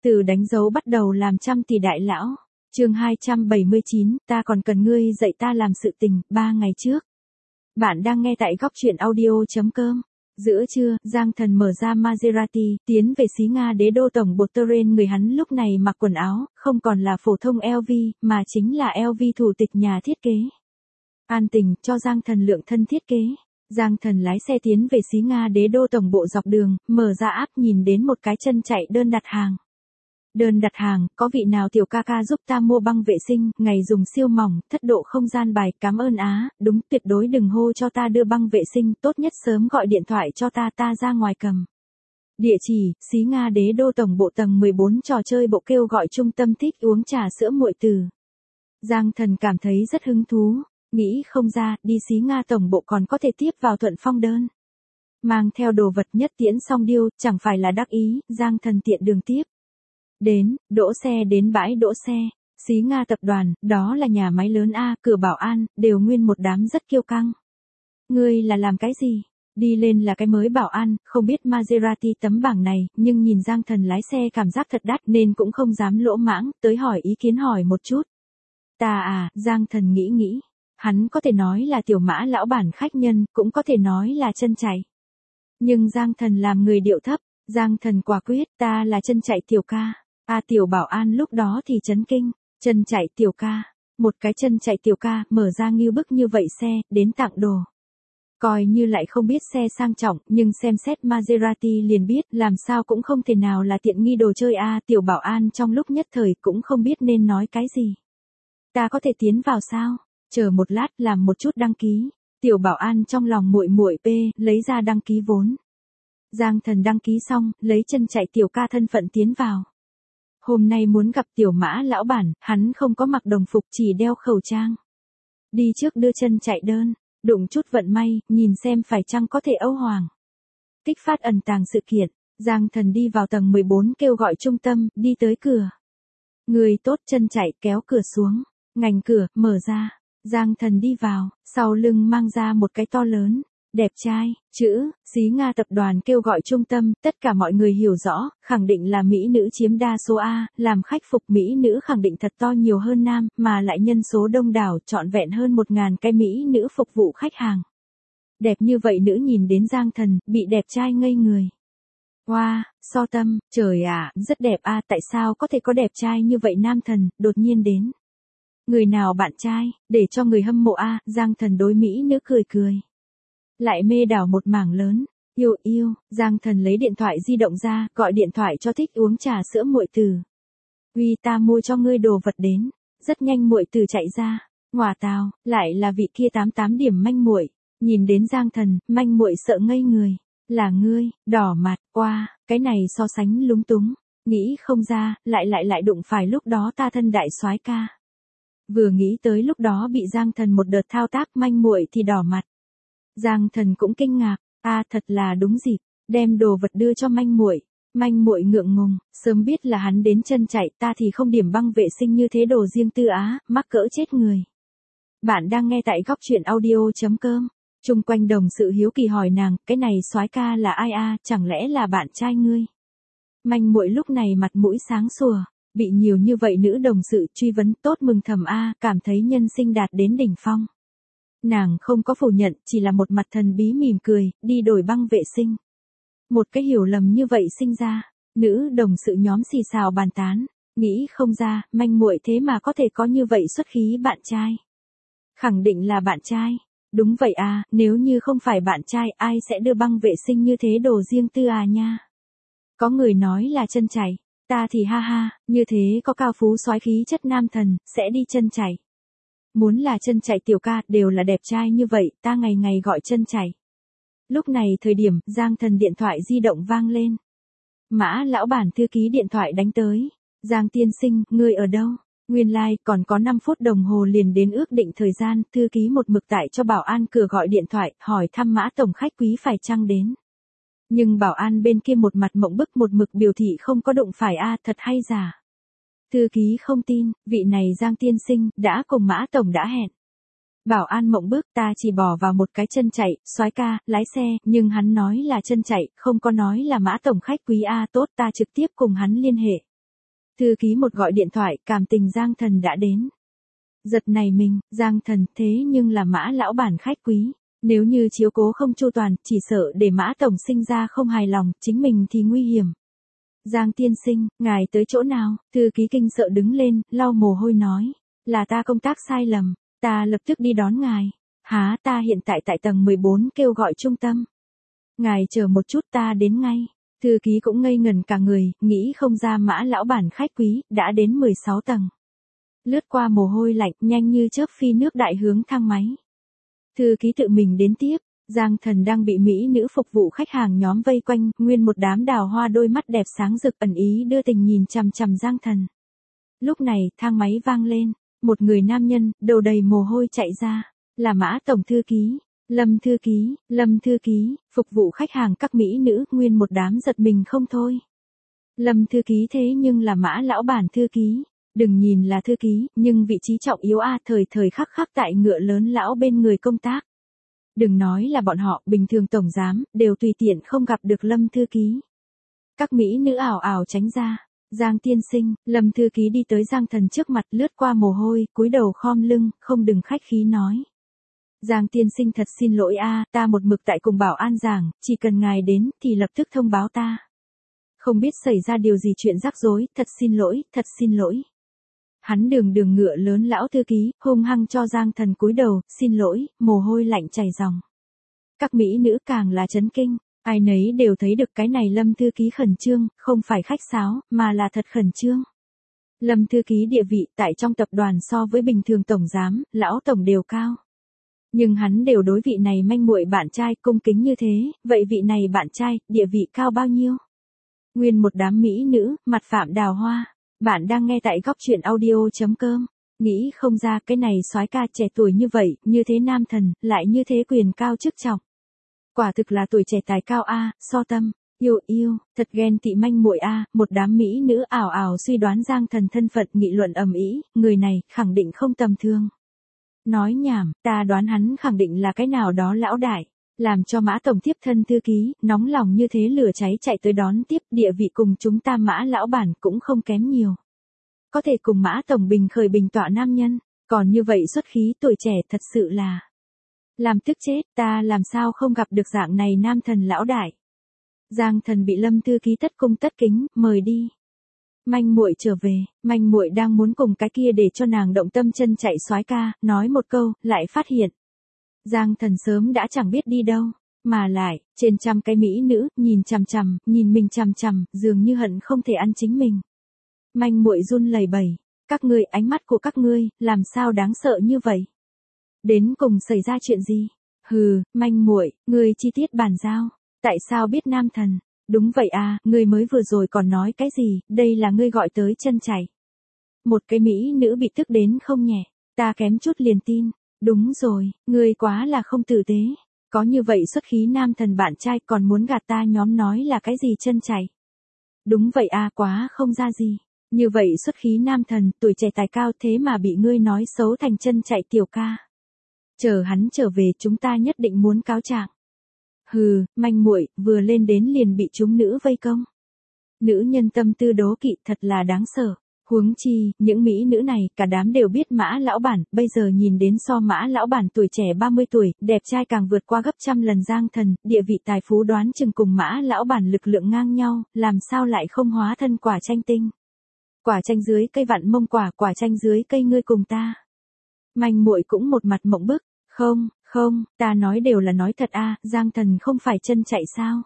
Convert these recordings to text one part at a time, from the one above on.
Từ đánh dấu bắt đầu làm trăm tỷ đại lão. Chương 279, ta còn cần ngươi dạy ta làm sự tình, 3 ngày trước. Bạn đang nghe tại góc truyện audio.com. Giữa trưa, Giang Thần mở ra Maserati, tiến về xí Nga đế đô tổng bộ Turin. Người hắn lúc này mặc quần áo, không còn là phổ thông LV, mà chính là LV thủ tịch nhà thiết kế. An tình, cho Giang Thần lượng thân thiết kế. Giang Thần lái xe tiến về xí Nga đế đô tổng bộ dọc đường, mở ra app nhìn đến một cái chân chạy đơn đặt hàng. Đơn đặt hàng, có vị nào tiểu ca ca giúp ta mua băng vệ sinh, ngày dùng siêu mỏng, thất độ không gian bài, cảm ơn á, đúng, tuyệt đối đừng hô cho ta đưa băng vệ sinh, tốt nhất sớm gọi điện thoại cho ta ra ngoài cầm. Địa chỉ, xí Nga đế đô tổng bộ tầng 14 trò chơi bộ kêu gọi trung tâm thích uống trà sữa muội từ. Giang Thần cảm thấy rất hứng thú, nghĩ không ra, đi xí Nga tổng bộ còn có thể tiếp vào Thuận Phong đơn. Mang theo đồ vật nhất tiễn song điêu, chẳng phải là đắc ý, Giang Thần tiện đường tiếp. Đến, đỗ xe đến bãi đỗ xe, xí Nga tập đoàn, đó là nhà máy lớn A, cửa bảo an, đều nguyên một đám rất kiêu căng. Ngươi là làm cái gì? Đi lên là cái mới bảo an, không biết Maserati tấm bảng này, nhưng nhìn Giang Thần lái xe cảm giác thật đắt nên cũng không dám lỗ mãng, tới hỏi ý kiến hỏi một chút. Ta à, Giang Thần nghĩ, hắn có thể nói là tiểu mã lão bản khách nhân, cũng có thể nói là chân chạy. Nhưng Giang Thần làm người điệu thấp, Giang Thần quả quyết, ta là chân chạy tiểu ca. Tiểu bảo an lúc đó thì chấn kinh, chân chạy tiểu ca, một cái chân chạy tiểu ca mở ra nghiêu bức như vậy xe, đến tặng đồ. Coi như lại không biết xe sang trọng, nhưng xem xét Maserati liền biết, làm sao cũng không thể nào là tiện nghi đồ chơi tiểu bảo an trong lúc nhất thời cũng không biết nên nói cái gì. Ta có thể tiến vào sao? Chờ một lát làm một chút đăng ký. Tiểu bảo an trong lòng muội lấy ra đăng ký vốn. Giang Thần đăng ký xong, lấy chân chạy tiểu ca thân phận tiến vào. Hôm nay muốn gặp tiểu mã lão bản, hắn không có mặc đồng phục, chỉ đeo khẩu trang. Đi trước đưa chân chạy đơn, đụng chút vận may, nhìn xem phải chăng có thể âu hoàng. Kích phát ẩn tàng sự kiện, Giang Thần đi vào tầng 14 kêu gọi trung tâm, đi tới cửa. Người tốt, chân chạy kéo cửa xuống, ngành cửa, mở ra. Giang Thần đi vào, sau lưng mang ra một cái to lớn, đẹp trai, chữ, xí Nga tập đoàn kêu gọi trung tâm, tất cả mọi người hiểu rõ, khẳng định là mỹ nữ chiếm đa số A, làm khách phục mỹ nữ khẳng định thật to nhiều hơn nam, mà lại nhân số đông đảo, trọn vẹn hơn 1000 cái mỹ nữ phục vụ khách hàng. Đẹp như vậy nữ nhìn đến Giang Thần, bị đẹp trai ngây người. Wow, so tâm, trời ạ, rất đẹp tại sao có thể có đẹp trai như vậy nam thần, đột nhiên đến. Người nào bạn trai, để cho người hâm mộ Giang Thần đối mỹ nữ cười. Lại mê đảo một mảng lớn, yêu, Giang Thần lấy điện thoại di động ra, gọi điện thoại cho thích uống trà sữa muội từ. Uy, ta mua cho ngươi đồ vật đến. Rất nhanh muội từ chạy ra, ngòa tào, lại là vị kia 88 điểm manh muội. Nhìn đến Giang Thần, manh muội sợ ngây người. Là ngươi, đỏ mặt, cái này so sánh lúng túng. Nghĩ không ra, lại đụng phải lúc đó ta thân đại soái ca. Vừa nghĩ tới lúc đó bị Giang Thần một đợt thao tác manh muội thì đỏ mặt. Giang Thần cũng kinh ngạc, thật là đúng dịp, đem đồ vật đưa cho manh muội ngượng ngùng, sớm biết là hắn đến chân chạy, ta thì không điểm băng vệ sinh như thế đồ riêng tư mắc cỡ chết người. Bạn đang nghe tại góc truyện audio.com, chung quanh đồng sự hiếu kỳ hỏi nàng, cái này soái ca là ai chẳng lẽ là bạn trai ngươi? Manh muội lúc này mặt mũi sáng sủa, bị nhiều như vậy nữ đồng sự truy vấn, tốt mừng thầm cảm thấy nhân sinh đạt đến đỉnh phong. Nàng không có phủ nhận, chỉ là một mặt thần bí mỉm cười, đi đổi băng vệ sinh. Một cái hiểu lầm như vậy sinh ra, nữ đồng sự nhóm xì xào bàn tán, nghĩ không ra, manh muội thế mà có thể có như vậy xuất khí bạn trai. Khẳng định là bạn trai, đúng vậy nếu như không phải bạn trai ai sẽ đưa băng vệ sinh như thế đồ riêng tư nha. Có người nói là chân chạy, ta thì ha, như thế có cao phú soái khí chất nam thần, sẽ đi chân chạy. Muốn là chân chạy tiểu ca, đều là đẹp trai như vậy, ta ngày ngày gọi chân chạy. Lúc này thời điểm, Giang Thần điện thoại di động vang lên. Mã lão bản thư ký điện thoại đánh tới. Giang tiên sinh, ngươi ở đâu? Nguyên lai, còn có 5 phút đồng hồ liền đến ước định thời gian, thư ký một mực tại cho bảo an cửa gọi điện thoại, hỏi thăm Mã tổng khách quý phải chăng đến. Nhưng bảo an bên kia một mặt mộng bức một mực biểu thị không có đụng phải thật hay giả. Thư ký không tin, vị này Giang tiên sinh, đã cùng Mã tổng đã hẹn. Bảo an mộng bức, ta chỉ bỏ vào một cái chân chạy, soái ca, lái xe, nhưng hắn nói là chân chạy, không có nói là Mã tổng khách quý tốt, ta trực tiếp cùng hắn liên hệ. Thư ký một gọi điện thoại, cảm tình Giang Thần đã đến. Giật này mình, Giang Thần thế nhưng là Mã lão bản khách quý. Nếu như chiếu cố không chu toàn, chỉ sợ để Mã tổng sinh ra không hài lòng, chính mình thì nguy hiểm. Giang tiên sinh, ngài tới chỗ nào? Thư ký kinh sợ đứng lên, lau mồ hôi nói. Là ta công tác sai lầm, ta lập tức đi đón ngài. Há, ta hiện tại tại tầng 14 kêu gọi trung tâm. Ngài chờ một chút, ta đến ngay. Thư ký cũng ngây ngần cả người, nghĩ không ra Mã lão bản khách quý, đã đến 16 tầng. Lướt qua mồ hôi lạnh, nhanh như chớp phi nước đại hướng thang máy. Thư ký tự mình đến tiếp, Giang Thần đang bị mỹ nữ phục vụ khách hàng nhóm vây quanh, nguyên một đám đào hoa đôi mắt đẹp sáng rực ẩn ý đưa tình nhìn chằm chằm Giang Thần. Lúc này, thang máy vang lên, một người nam nhân, đầu đầy mồ hôi chạy ra, là Mã tổng thư ký, Lâm thư ký, phục vụ khách hàng các mỹ nữ, nguyên một đám giật mình không thôi. Lâm thư ký thế nhưng là Mã lão bản thư ký. Đừng nhìn là thư ký, nhưng vị trí trọng yếu thời thời khắc khắc tại ngựa lớn lão bên người công tác. Đừng nói là bọn họ, bình thường tổng giám, đều tùy tiện không gặp được Lâm thư ký. Các mỹ nữ ảo ảo tránh ra. Giang tiên sinh, Lâm thư ký đi tới Giang Thần trước mặt lướt qua mồ hôi, cúi đầu khom lưng, không đừng khách khí nói. Giang tiên sinh thật xin lỗi ta một mực tại cùng bảo an giảng, chỉ cần ngài đến, thì lập tức thông báo ta. Không biết xảy ra điều gì chuyện rắc rối, thật xin lỗi. Hắn đường ngựa lớn lão thư ký, hung hăng cho Giang Thần cúi đầu, xin lỗi, mồ hôi lạnh chảy ròng. Các mỹ nữ càng là chấn kinh, ai nấy đều thấy được cái này Lâm thư ký khẩn trương, không phải khách sáo, mà là thật khẩn trương. Lâm thư ký địa vị tại trong tập đoàn so với bình thường tổng giám, lão tổng đều cao. Nhưng hắn đều đối vị này manh muội bạn trai cung kính như thế, vậy vị này bạn trai, địa vị cao bao nhiêu? Nguyên một đám mỹ nữ, mặt phạm đào hoa. Bạn đang nghe tại góc truyện audio.com. Nghĩ không ra cái này soái ca trẻ tuổi như vậy, như thế nam thần, lại như thế quyền cao chức trọng. Quả thực là tuổi trẻ tài cao so tâm, yêu, thật ghen tị manh muội một đám mỹ nữ ảo ảo suy đoán Giang Thần thân phận nghị luận ầm ĩ, người này khẳng định không tầm thường. Nói nhảm, ta đoán hắn khẳng định là cái nào đó lão đại. Làm cho Mã tổng tiếp thân thư ký, nóng lòng như thế lửa cháy chạy tới đón tiếp, địa vị cùng chúng ta Mã lão bản cũng không kém nhiều. Có thể cùng Mã tổng bình khởi bình tọa nam nhân, còn như vậy xuất khí tuổi trẻ thật sự là làm tức chết, ta làm sao không gặp được dạng này nam thần lão đại. Giang Thần bị Lâm thư ký tất cung tất kính, mời đi. Manh muội trở về, manh muội đang muốn cùng cái kia để cho nàng động tâm chân chạy soái ca, nói một câu, lại phát hiện. Giang Thần sớm đã chẳng biết đi đâu, mà lại, trên trăm cái mỹ nữ, nhìn mình chằm chằm, dường như hận không thể ăn chính mình. Manh muội run lẩy bẩy, các ngươi, ánh mắt của các ngươi, làm sao đáng sợ như vậy? Đến cùng xảy ra chuyện gì? Hừ, manh muội, ngươi chi tiết bàn giao, tại sao biết nam thần? Đúng vậy ngươi mới vừa rồi còn nói cái gì, đây là ngươi gọi tới chân chảy. Một cái mỹ nữ bị tức đến không nhẹ, ta kém chút liền tin. Đúng rồi, ngươi quá là không tử tế. Có như vậy xuất khí nam thần bạn trai còn muốn gạt ta nhóm nói là cái gì chân chảy. Đúng vậy quá không ra gì. Như vậy xuất khí nam thần, tuổi trẻ tài cao thế mà bị ngươi nói xấu thành chân chạy tiểu ca. Chờ hắn trở về chúng ta nhất định muốn cáo trạng. Hừ, manh muội, vừa lên đến liền bị chúng nữ vây công. Nữ nhân tâm tư đố kỵ thật là đáng sợ. Huống chi, những mỹ nữ này, cả đám đều biết Mã lão bản, bây giờ nhìn đến so Mã lão bản tuổi trẻ 30 tuổi, đẹp trai càng vượt qua gấp trăm lần Giang Thần, địa vị tài phú đoán chừng cùng Mã lão bản lực lượng ngang nhau, làm sao lại không hóa thân quả chanh tinh. Quả chanh dưới cây vặn mông quả chanh dưới cây ngươi cùng ta. Manh muội cũng một mặt mộng bức, không, ta nói đều là nói thật Giang Thần không phải chân chạy sao.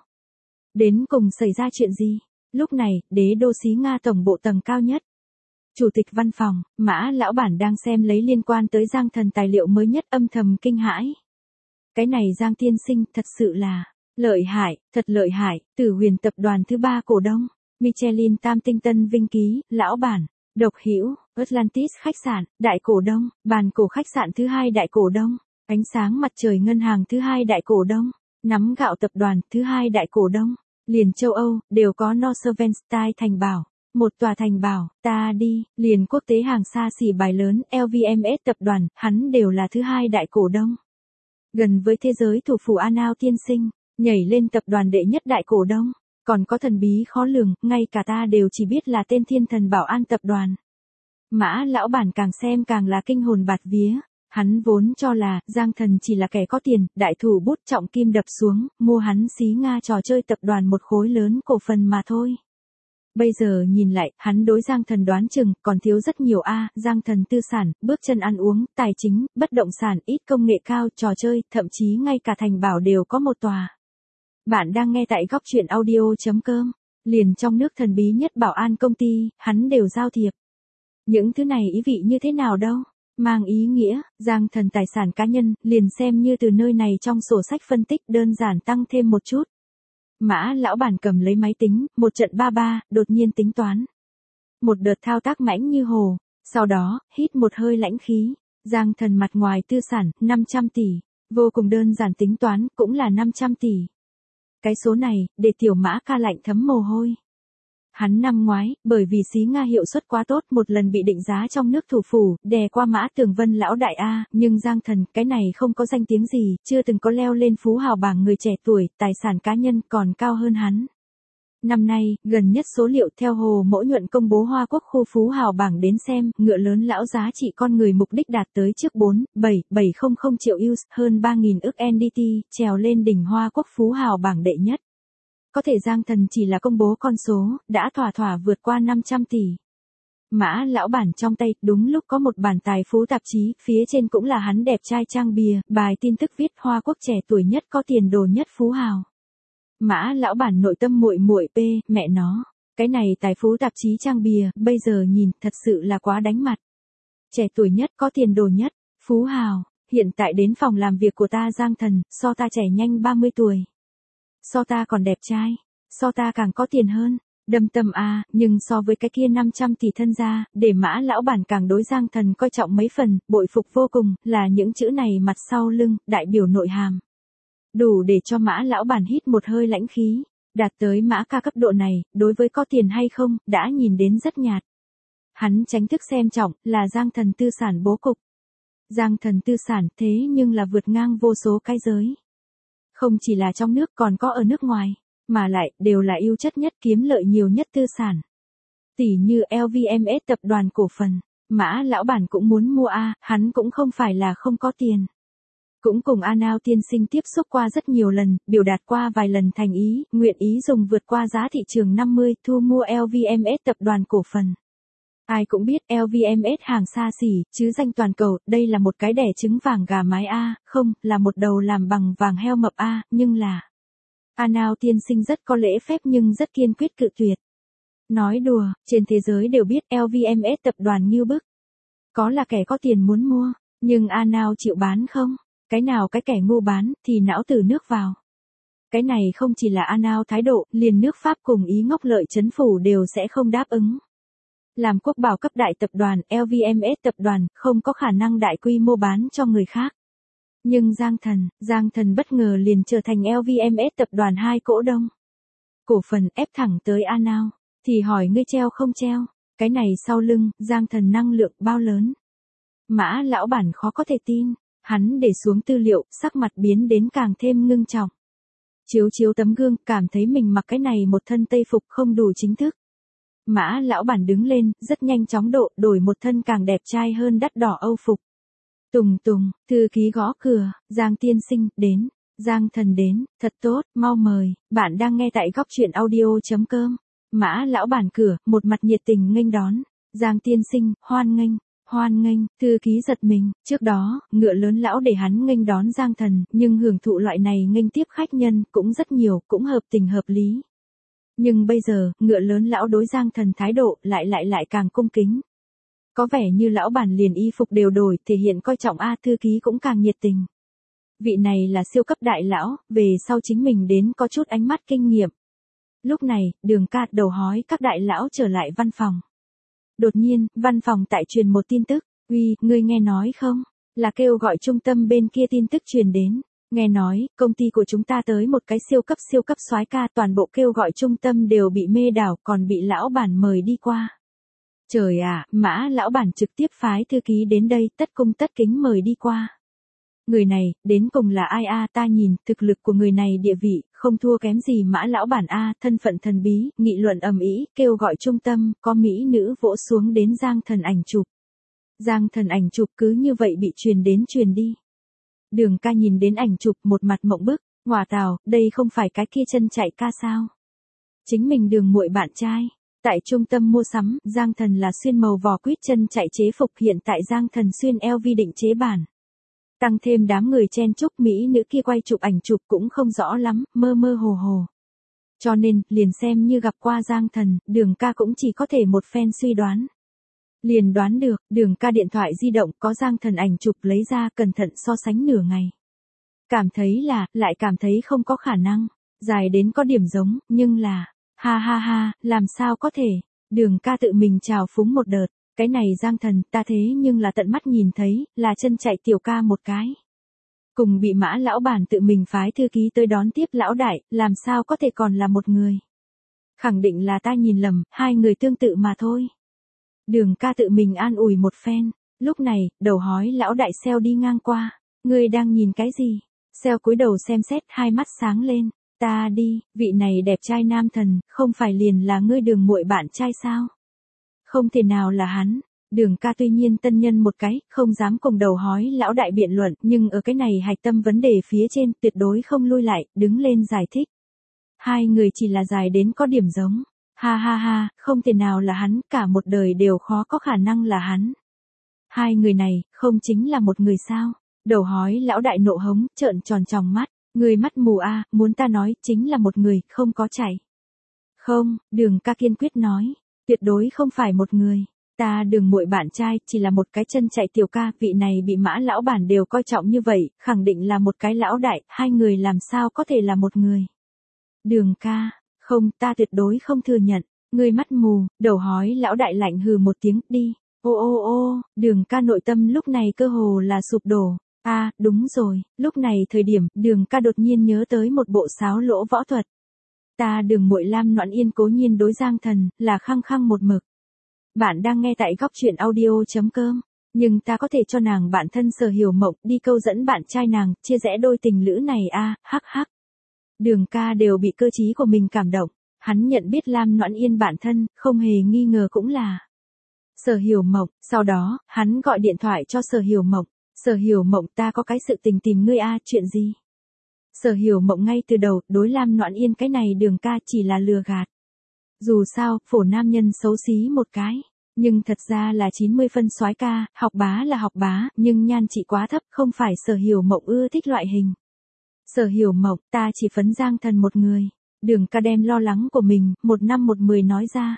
Đến cùng xảy ra chuyện gì? Lúc này, đế đô xí Nga tổng bộ tầng cao nhất. Chủ tịch văn phòng, Mã lão bản đang xem lấy liên quan tới Giang Thần tài liệu mới nhất âm thầm kinh hãi. Cái này Giang tiên sinh thật sự là lợi hại, thật lợi hại, Tử Huyền tập đoàn thứ 3 cổ đông, Michelin tam tinh Tân Vinh ký, lão bản, Độc Hữu, Atlantis khách sạn, đại cổ đông, Bàn cổ khách sạn thứ 2 đại cổ đông, Ánh sáng mặt trời ngân hàng thứ 2 đại cổ đông, Nắm gạo tập đoàn thứ 2 đại cổ đông, liền châu Âu đều có Northern thành bảo. Một tòa thành bảo, ta đi, liền quốc tế hàng xa xỉ bài lớn, LVMH tập đoàn, hắn đều là thứ 2 đại cổ đông. Gần với thế giới thủ phủ Anao tiên sinh, nhảy lên tập đoàn đệ nhất đại cổ đông. Còn có thần bí khó lường, ngay cả ta đều chỉ biết là tên Thiên Thần Bảo An tập đoàn. Mã lão bản càng xem càng là kinh hồn bạt vía. Hắn vốn cho là Giang Thần chỉ là kẻ có tiền, đại thủ bút trọng kim đập xuống, mua hắn xí Nga trò chơi tập đoàn một khối lớn cổ phần mà thôi. Bây giờ nhìn lại, hắn đối Giang Thần đoán chừng còn thiếu rất nhiều Giang Thần tư sản, bước chân ăn uống, tài chính, bất động sản, ít công nghệ cao, trò chơi, thậm chí ngay cả thành bảo đều có một tòa. Bạn đang nghe tại góc truyện audio.com. Liền trong nước thần bí nhất bảo an công ty, hắn đều giao thiệp. Những thứ này ý vị như thế nào đâu? Mang ý nghĩa, Giang Thần tài sản cá nhân, liền xem như từ nơi này trong sổ sách phân tích đơn giản tăng thêm một chút. Mã lão bản cầm lấy máy tính, một trận ba, đột nhiên tính toán. Một đợt thao tác mãnh như hồ, sau đó, hít một hơi lãnh khí. Giang Thần mặt ngoài tư sản, 500 tỷ. Vô cùng đơn giản tính toán, cũng là 500 tỷ. Cái số này, để tiểu Mã ca lạnh thấm mồ hôi. Hắn năm ngoái, bởi vì xí Nga hiệu suất quá tốt một lần bị định giá trong nước thủ phủ, đè qua Mã Tường Vân lão đại nhưng Giang Thần, cái này không có danh tiếng gì, chưa từng có leo lên phú hào bảng người trẻ tuổi, tài sản cá nhân còn cao hơn hắn. Năm nay, gần nhất số liệu theo Hồ Mỗ Nhuận công bố Hoa Quốc khu phú hào bảng đến xem, ngựa lớn lão giá trị con người mục đích đạt tới trước 4,700 triệu US, hơn 3.000 ức NDT, trèo lên đỉnh Hoa Quốc phú hào bảng đệ nhất. Có thể Giang Thần chỉ là công bố con số, đã thỏa vượt qua 500 tỷ. Mã lão bản trong tay, đúng lúc có một bản tài phú tạp chí, phía trên cũng là hắn đẹp trai trang bìa, bài tin tức viết Hoa Quốc trẻ tuổi nhất có tiền đồ nhất phú hào. Mã lão bản nội tâm muội mẹ nó, cái này tài phú tạp chí trang bìa, bây giờ nhìn, thật sự là quá đánh mặt. Trẻ tuổi nhất có tiền đồ nhất, phú hào, hiện tại đến phòng làm việc của ta Giang Thần, so ta trẻ nhanh 30 tuổi. So ta còn đẹp trai, so ta càng có tiền hơn, đâm tâm nhưng so với cái kia 500 tỷ thân gia, để Mã lão bản càng đối Giang Thần coi trọng mấy phần, bội phục vô cùng, là những chữ này mặt sau lưng, đại biểu nội hàm. Đủ để cho Mã lão bản hít một hơi lãnh khí, đạt tới Mã ca cấp độ này, đối với có tiền hay không, đã nhìn đến rất nhạt. Hắn tránh thức xem trọng, là Giang Thần tư sản bố cục. Giang Thần tư sản thế nhưng là vượt ngang vô số cái giới. Không chỉ là trong nước còn có ở nước ngoài, mà lại đều là ưu chất nhất kiếm lợi nhiều nhất tư sản. Tỷ như LVMH tập đoàn cổ phần, Mã lão bản cũng muốn mua hắn cũng không phải là không có tiền. Cũng cùng Anao tiên sinh tiếp xúc qua rất nhiều lần, biểu đạt qua vài lần thành ý, nguyện ý dùng vượt qua giá thị trường 50 thu mua LVMH tập đoàn cổ phần. Ai cũng biết LVMH hàng xa xỉ, chứ danh toàn cầu, đây là một cái đẻ trứng vàng gà mái không, là một đầu làm bằng vàng heo mập nhưng là. Anao tiên sinh rất có lễ phép nhưng rất kiên quyết cự tuyệt. Nói đùa, trên thế giới đều biết LVMH tập đoàn như bức. Có là kẻ có tiền muốn mua, nhưng Anao chịu bán không? Cái nào cái kẻ ngu bán, thì não từ nước vào. Cái này không chỉ là Anao thái độ, liền nước Pháp cùng Ý ngốc lợi chấn phủ đều sẽ không đáp ứng. Làm quốc bảo cấp đại tập đoàn, LVMH tập đoàn, không có khả năng đại quy mô bán cho người khác. Nhưng Giang Thần bất ngờ liền trở thành LVMH tập đoàn 2 cổ đông. Cổ phần ép thẳng tới Anao, thì hỏi ngươi treo không treo, cái này sau lưng, Giang Thần năng lượng bao lớn. Mã lão bản khó có thể tin, hắn để xuống tư liệu, sắc mặt biến đến càng thêm ngưng trọng. Chiếu tấm gương, cảm thấy mình mặc cái này một thân tây phục không đủ chính thức. Mã lão bản đứng lên, rất nhanh chóng đổi một thân càng đẹp trai hơn đắt đỏ Âu phục. Tùng, thư ký gõ cửa, Giang tiên sinh, đến. Giang Thần đến, thật tốt, mau mời, bạn đang nghe tại góc truyện audio.com. Mã lão bản cửa, một mặt nhiệt tình nghênh đón. Giang tiên sinh, hoan nghênh, thư ký giật mình, trước đó, ngựa lớn lão để hắn nghênh đón Giang Thần, nhưng hưởng thụ loại này nghênh tiếp khách nhân, cũng rất nhiều, cũng hợp tình hợp lý. Nhưng bây giờ, ngựa lớn lão đối Giang Thần thái độ, lại càng cung kính. Có vẻ như lão bản liền y phục đều đổi, thể hiện coi trọng thư ký cũng càng nhiệt tình. Vị này là siêu cấp đại lão, về sau chính mình đến có chút ánh mắt kinh nghiệm. Lúc này, Đường Ca đầu hói các đại lão trở lại văn phòng. Đột nhiên, văn phòng tại truyền một tin tức, uy, ngươi nghe nói không? Là kêu gọi trung tâm bên kia tin tức truyền đến. Nghe nói, công ty của chúng ta tới một cái siêu cấp soái ca, toàn bộ kêu gọi trung tâm đều bị mê đảo, còn bị lão bản mời đi qua. Trời Mã lão bản trực tiếp phái thư ký đến đây, tất cung tất kính mời đi qua. Người này, đến cùng là ai a? Ta nhìn, thực lực của người này địa vị, không thua kém gì Mã lão bản a, thân phận thần bí, nghị luận ầm ĩ, kêu gọi trung tâm, có mỹ nữ vỗ xuống đến Giang Thần ảnh chụp. Giang Thần ảnh chụp cứ như vậy bị truyền đến truyền đi. Đường ca nhìn đến ảnh chụp một mặt mộng bức, ngòa tào, đây không phải cái kia chân chạy ca sao? Chính mình Đường muội bạn trai. Tại trung tâm mua sắm, Giang Thần là xuyên màu vỏ quýt chân chạy chế phục, hiện tại Giang Thần xuyên LV định chế bản. Tăng thêm đám người chen chúc, mỹ nữ kia quay chụp ảnh chụp cũng không rõ lắm, mơ mơ hồ hồ. Cho nên, liền xem như gặp qua Giang Thần, Đường ca cũng chỉ có thể một phen suy đoán. Liền đoán được, Đường ca điện thoại di động có Giang Thần ảnh chụp lấy ra, cẩn thận so sánh nửa ngày. Cảm thấy là, lại cảm thấy không có khả năng, dài đến có điểm giống, nhưng là, ha ha ha, làm sao có thể, Đường ca tự mình trào phúng một đợt, cái này Giang Thần, ta thế nhưng là tận mắt nhìn thấy, là chân chạy tiểu ca một cái. Cùng bị Mã lão bản tự mình phái thư ký tới đón tiếp lão đại, làm sao có thể còn là một người. Khẳng định là ta nhìn lầm, hai người tương tự mà thôi. Đường ca tự mình an ủi một phen, lúc này, đầu hói lão đại Seo đi ngang qua, ngươi đang nhìn cái gì? Seo cúi đầu xem xét, hai mắt sáng lên, ta đi, vị này đẹp trai nam thần, không phải liền là ngươi Đường muội bạn trai sao? Không thể nào là hắn. Đường ca tuy nhiên tân nhân một cái, không dám cùng đầu hói lão đại biện luận, nhưng ở cái này hạch tâm vấn đề phía trên, tuyệt đối không lui lại, đứng lên giải thích. Hai người chỉ là dài đến có điểm giống. Ha ha ha, không thể nào là hắn, cả một đời đều khó có khả năng là hắn. Hai người này, không chính là một người sao? Đầu hói lão đại nộ hống, trợn tròn tròng mắt, người mắt mù a, muốn ta nói, chính là một người, không có chạy. Không, Đường ca kiên quyết nói, tuyệt đối không phải một người. Ta Đường muội bạn trai, chỉ là một cái chân chạy tiểu ca, vị này bị Mã lão bản đều coi trọng như vậy, khẳng định là một cái lão đại, hai người làm sao có thể là một người. Đường ca, không, ta tuyệt đối không thừa nhận, ngươi mắt mù, đầu hói lão đại lạnh hừ một tiếng, đi. Ô ô ô, Đường ca nội tâm lúc này cơ hồ là sụp đổ. À, đúng rồi, lúc này thời điểm, Đường ca đột nhiên nhớ tới một bộ sáo lỗ võ thuật. Ta Đường muội Lam Noãn Yên cố nhiên đối Giang Thần, là khăng khăng một mực. Bạn đang nghe tại góc truyện audio.com, nhưng ta có thể cho nàng bạn thân Sở Hiểu Mộng đi câu dẫn bạn trai nàng, chia rẽ đôi tình lữ này a, hắc hắc. Đường ca đều bị cơ trí của mình cảm động, hắn nhận biết Lam Noãn Yên bạn thân, không hề nghi ngờ cũng là Sở Hiểu Mộng, sau đó, hắn gọi điện thoại cho Sở Hiểu Mộng, Sở Hiểu Mộng ta có cái sự tình tìm ngươi a, chuyện gì? Sở Hiểu Mộng ngay từ đầu, đối Lam Noãn Yên cái này Đường ca chỉ là lừa gạt. Dù sao, phổ nam nhân xấu xí một cái, nhưng thật ra là 90 phân soái ca, học bá là học bá, nhưng nhan trị quá thấp, không phải Sở Hiểu Mộng ưa thích loại hình. Sở Hiểu Mộng, ta chỉ phấn Giang Thần một người. Đường ca đem lo lắng của mình, một năm một mười nói ra.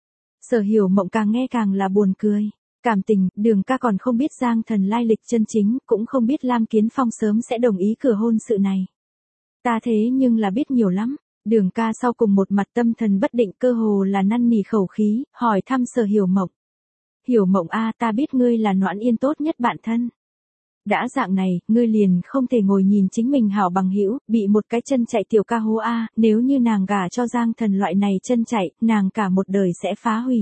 Sở Hiểu Mộng càng nghe càng là buồn cười. Cảm tình, Đường ca còn không biết Giang Thần lai lịch chân chính, cũng không biết Lam Kiến Phong sớm sẽ đồng ý cửa hôn sự này. Ta thế nhưng là biết nhiều lắm. Đường ca sau cùng một mặt tâm thần bất định, cơ hồ là năn nỉ khẩu khí, hỏi thăm Sở Hiểu Mộng. Hiểu Mộng a, ta biết ngươi là Noãn Yên tốt nhất bạn thân. Đã dạng này, ngươi liền không thể ngồi nhìn chính mình hảo bằng hữu bị một cái chân chạy tiểu ca hố a, nếu như nàng gả cho Giang Thần loại này chân chạy, nàng cả một đời sẽ phá hủy.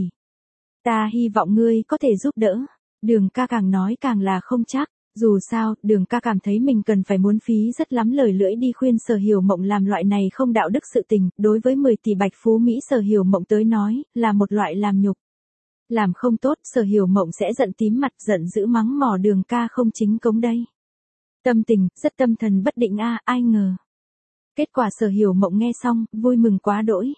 Ta hy vọng ngươi có thể giúp đỡ. Đường ca càng nói càng là không chắc. Dù sao, Đường ca cảm thấy mình cần phải muốn phí rất lắm lời lưỡi đi khuyên Sở Hiểu Mộng làm loại này không đạo đức sự tình, đối với 10 tỷ bạch phú Mỹ Sở Hiểu Mộng tới nói, là một loại làm nhục. Làm không tốt, Sở Hiểu Mộng sẽ giận tím mặt, giận dữ mắng mỏ Đường ca không chính cống đây. Tâm tình, rất tâm thần bất định a, ai ngờ. Kết quả Sở Hiểu Mộng nghe xong, vui mừng quá đỗi.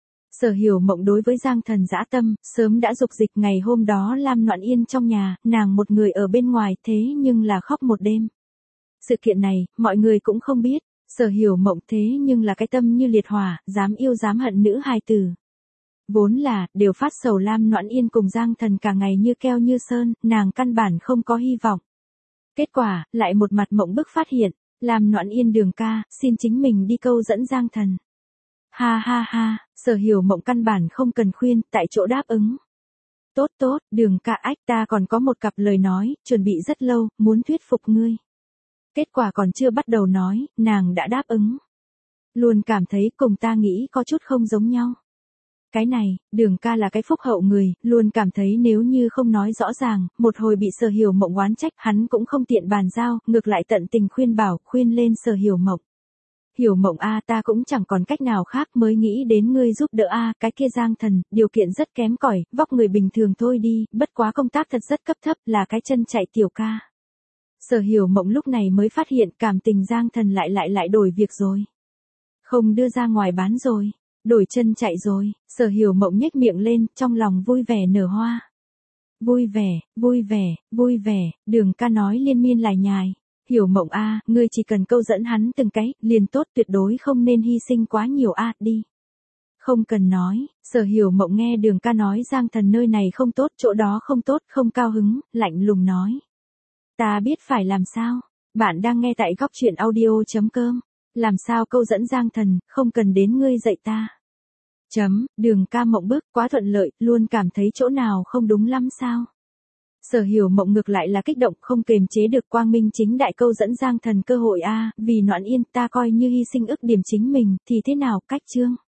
Sở Hiểu Mộng đối với Giang Thần dã tâm, sớm đã dục dịch, ngày hôm đó Lam Noãn Yên trong nhà, nàng một người ở bên ngoài, thế nhưng là khóc một đêm. Sự kiện này, mọi người cũng không biết, Sở Hiểu Mộng thế nhưng là cái tâm như liệt hỏa, dám yêu dám hận nữ hài tử. Vốn là, đều phát sầu Lam Noãn Yên cùng Giang Thần cả ngày như keo như sơn, nàng căn bản không có hy vọng. Kết quả, lại một mặt mộng bức phát hiện, Lam Noãn Yên Đường ca, xin chính mình đi câu dẫn Giang Thần. Ha ha ha, Sở Hiểu Mộng căn bản không cần khuyên, tại chỗ đáp ứng. Tốt tốt, Đường ca ách, ta còn có một cặp lời nói, chuẩn bị rất lâu, muốn thuyết phục ngươi. Kết quả còn chưa bắt đầu nói, nàng đã đáp ứng. Luôn cảm thấy cùng ta nghĩ có chút không giống nhau. Cái này, Đường ca là cái phúc hậu người, luôn cảm thấy nếu như không nói rõ ràng, một hồi bị Sở Hiểu Mộng oán trách, hắn cũng không tiện bàn giao, ngược lại tận tình khuyên bảo, khuyên lên Sở Hiểu Mộng. Hiểu Mộng a, ta cũng chẳng còn cách nào khác mới nghĩ đến ngươi giúp đỡ a, cái kia Giang Thần, điều kiện rất kém cỏi, vóc người bình thường thôi đi, bất quá công tác thật rất cấp thấp, là cái chân chạy tiểu ca. Sở Hiểu Mộng lúc này mới phát hiện cảm tình Giang Thần lại đổi việc rồi. Không đưa ra ngoài bán rồi, đổi chân chạy rồi, Sở Hiểu Mộng nhếch miệng lên, trong lòng vui vẻ nở hoa. Vui vẻ, Đường ca nói liên miên lải nhải. Hiểu Mộng a, ngươi chỉ cần câu dẫn hắn từng cái, liền tốt, tuyệt đối không nên hy sinh quá nhiều a, đi. Không cần nói, Sở Hiểu Mộng nghe Đường ca nói Giang Thần nơi này không tốt, chỗ đó không tốt, không cao hứng, lạnh lùng nói. Ta biết phải làm sao. Bạn đang nghe tại góc truyện audio.com. Làm sao câu dẫn Giang Thần, không cần đến ngươi dạy ta. Đường ca Mộng bức, quá thuận lợi, luôn cảm thấy chỗ nào không đúng lắm sao. Sở Hiểu Mộng ngược lại là kích động, không kềm chế được, quang minh chính đại câu dẫn Giang Thần cơ hội a, vì Noãn Yên ta coi như hy sinh ức điểm chính mình, thì thế nào, cách chương.